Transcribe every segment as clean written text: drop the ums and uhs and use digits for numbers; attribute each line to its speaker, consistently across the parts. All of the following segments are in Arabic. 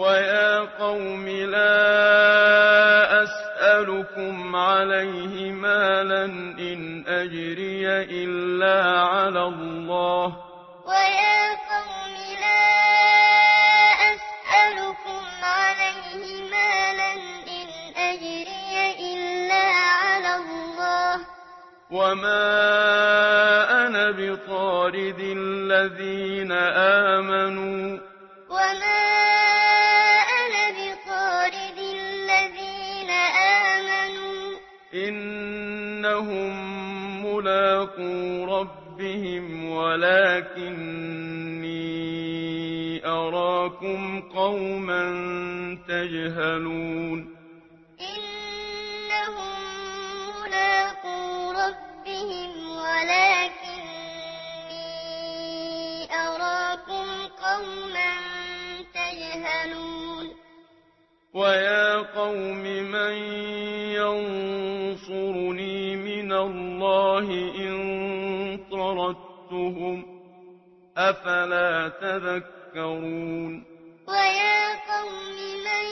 Speaker 1: ويا قوم لا أسألكم عليه مالا إن أجري إلا على الله
Speaker 2: ويا قوم لا أسألكم عليه مالا إن أجري إلا على الله
Speaker 1: وما أنا بطارد الذين آمنوا
Speaker 2: وما أنا بطارد الذين آمنوا
Speaker 1: إنهم ملاقو ربهم ولكني أراكم قوما تجهلون
Speaker 2: إنهم ملاقو ربهم ولكني أراكم قوما تجهلون
Speaker 1: ويا قوم من ينصرني من الله إن طردتهم أفلا تذكرون
Speaker 2: ويا قوم من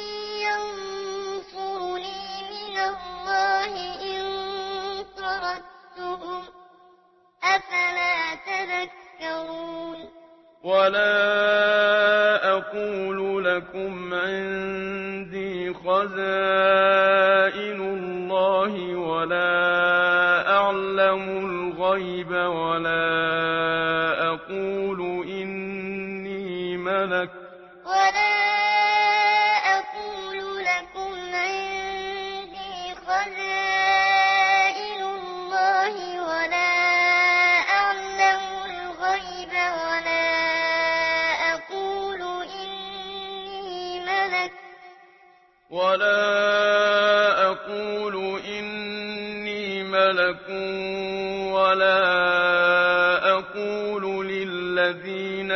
Speaker 2: ينصرني من الله إن طردتهم أفلا تذكرون
Speaker 1: ولا أقول لكم عندي خزائن الله ولا أعلم الغيب ولا أقول إني ملك
Speaker 2: ولا أقول لكم عندي خزائن الله ولا أعلم الغيب ولا أقول إني ملك
Speaker 1: ولا أقول للذين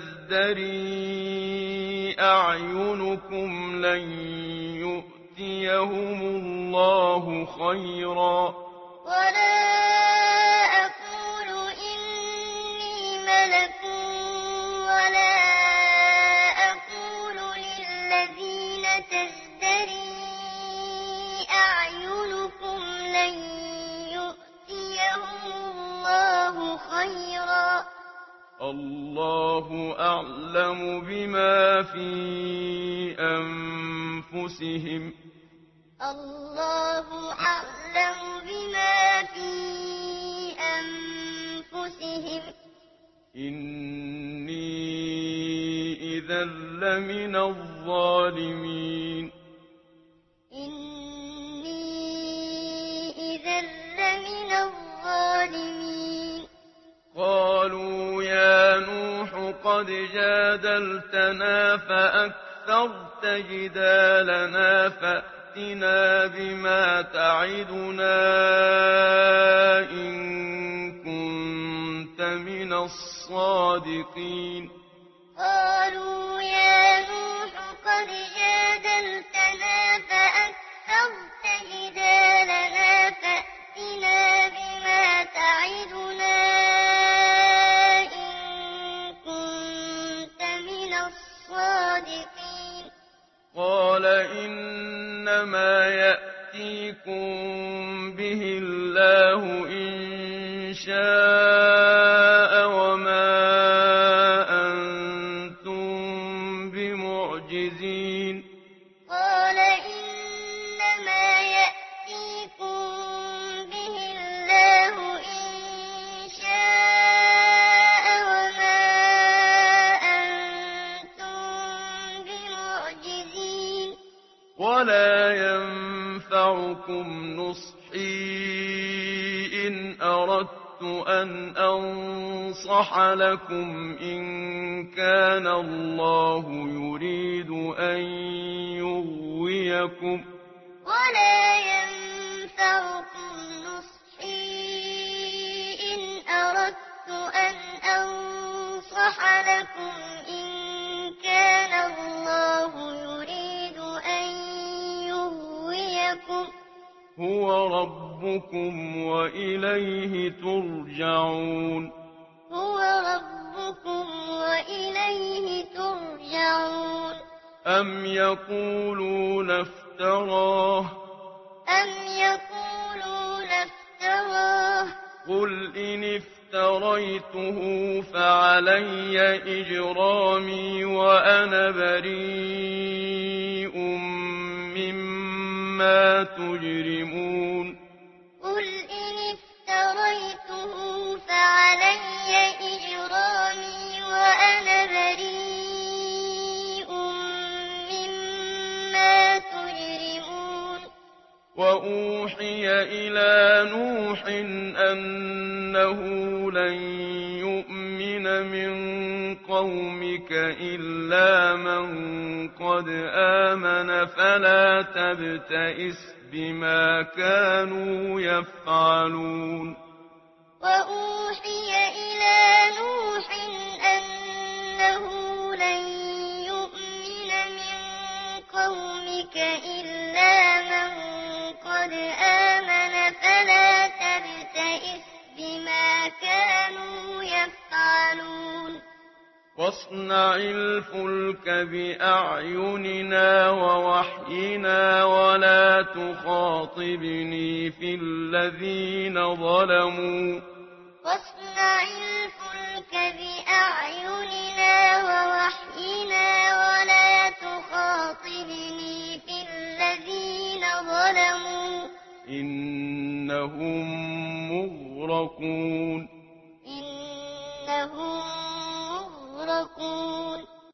Speaker 1: تزدري أعينكم لن يؤتيهم الله خيرا
Speaker 2: ولا أقول إني ملك ولا أقول للذين تزدري أعينكم لن يؤتيهم الله خيرا
Speaker 1: الله أعلم بما في أنفسهم
Speaker 2: الله أعلم بما في أنفسهم
Speaker 1: إني إذا لمن الظالمين
Speaker 2: إني إذا لمن الظالمين
Speaker 1: قالوا يا نوح قد جادلتنا فأكثرت جدالنا فأتنا بما تعدنا إن كنت من الصادقين
Speaker 2: قالوا يا نوح قد جادلتنا فأكثرت جدالنا فأتنا بما تعدنا إن كنت من الصادقين
Speaker 1: قال إنما يأتيكم به الله إن شاء وما أنتم بمعجزين
Speaker 2: قال إنما يأتيكم به الله إن شاء وما أنتم بمعجزين
Speaker 1: ولا ينفعكم نصحي إن أردت أن أنصح لكم إن كان الله يريد أن يغويكم
Speaker 2: ولا ينفعكم نصحي إن أردت أن أنصح لكم إن كان الله يريد أن يغويكم
Speaker 1: هو ربكم وإليه ترجعون
Speaker 2: هو ربكم وإليه ترجعون
Speaker 1: أم يقولون افتراه قل إن افتريته فعلي إجرامي وأنا بريء مما تجرمون
Speaker 2: قل إن افتريته فعلي إجرامي وأنا بريء مما تجرمون
Speaker 1: وأوحي إلى نوح أنه لن يؤمن من قومك إلا من قد آمن فلا تبتئس بما كانوا يفعلون
Speaker 2: وأوحي إلى نوح أنه لن يؤمن من قومك إلا من قد آمن فلا تبتئس بما كانوا يفعلون
Speaker 1: واصنع الفلك بأعيننا ووحينا ولا تخاطبني في الذين ظلموا
Speaker 2: واصنع الفلك بأعيننا ووحينا ولا تخاطبني في الذين ظلموا
Speaker 1: إنهم مغرقون
Speaker 2: إنهم مغرقون